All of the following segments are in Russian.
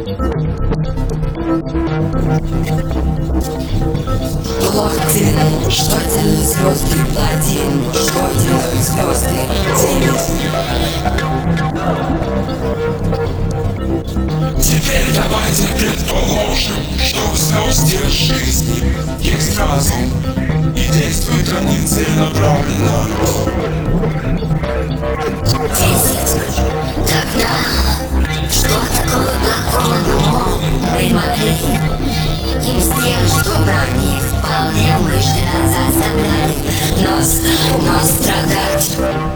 Лохтин, что делают звезды, плотин, что делают звезды, Теперь давайте предположим, что в звезде жизни есть разум и действует они целенаправленно. 10. Тогда что такое плохого мы могли им сделать, чтобы они вполне мышленно заставляли нас страдать.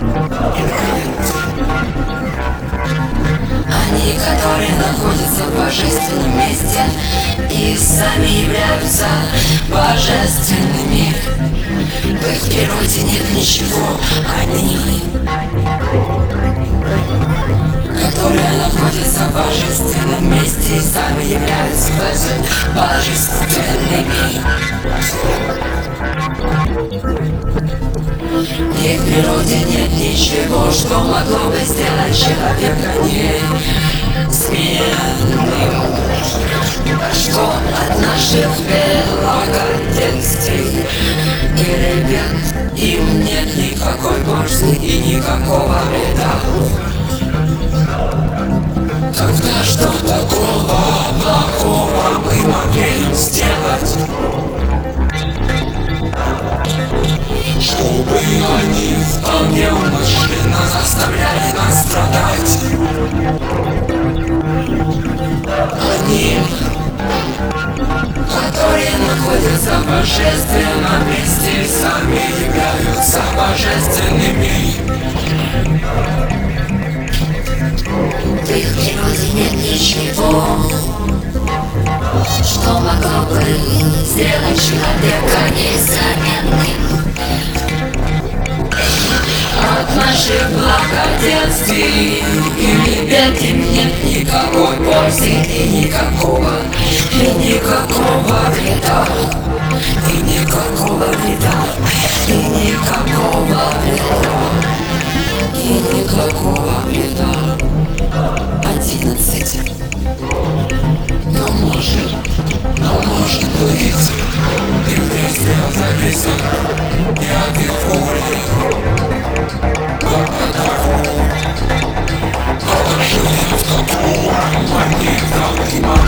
Они, которые находятся в божественном месте и сами являются божественными. В их природе нет ничего, они, которые находятся в божественном месте и сами являются божественными. В их природе нет ничего, что могло бы сделать человека несменным. Что от наших благоденствий и ребят им нет никакой пользы и никакого вреда. Тогда что такого плохого мы могли им сделать, чтобы они вполне умышленно заставляли нас страдать? Они, которые находятся в божественном месте и сами являются божественными. В их природе нет ничего, что могло бы сделать человека незаменным. От наших благоденствий и бед им нет никакой пользы и никакого вреда. И никакого вреда. И никакого вреда. И никакого вреда. 11. Но может быть, и в действиях зависит не от их воли, но от того, что в таком они в данный момент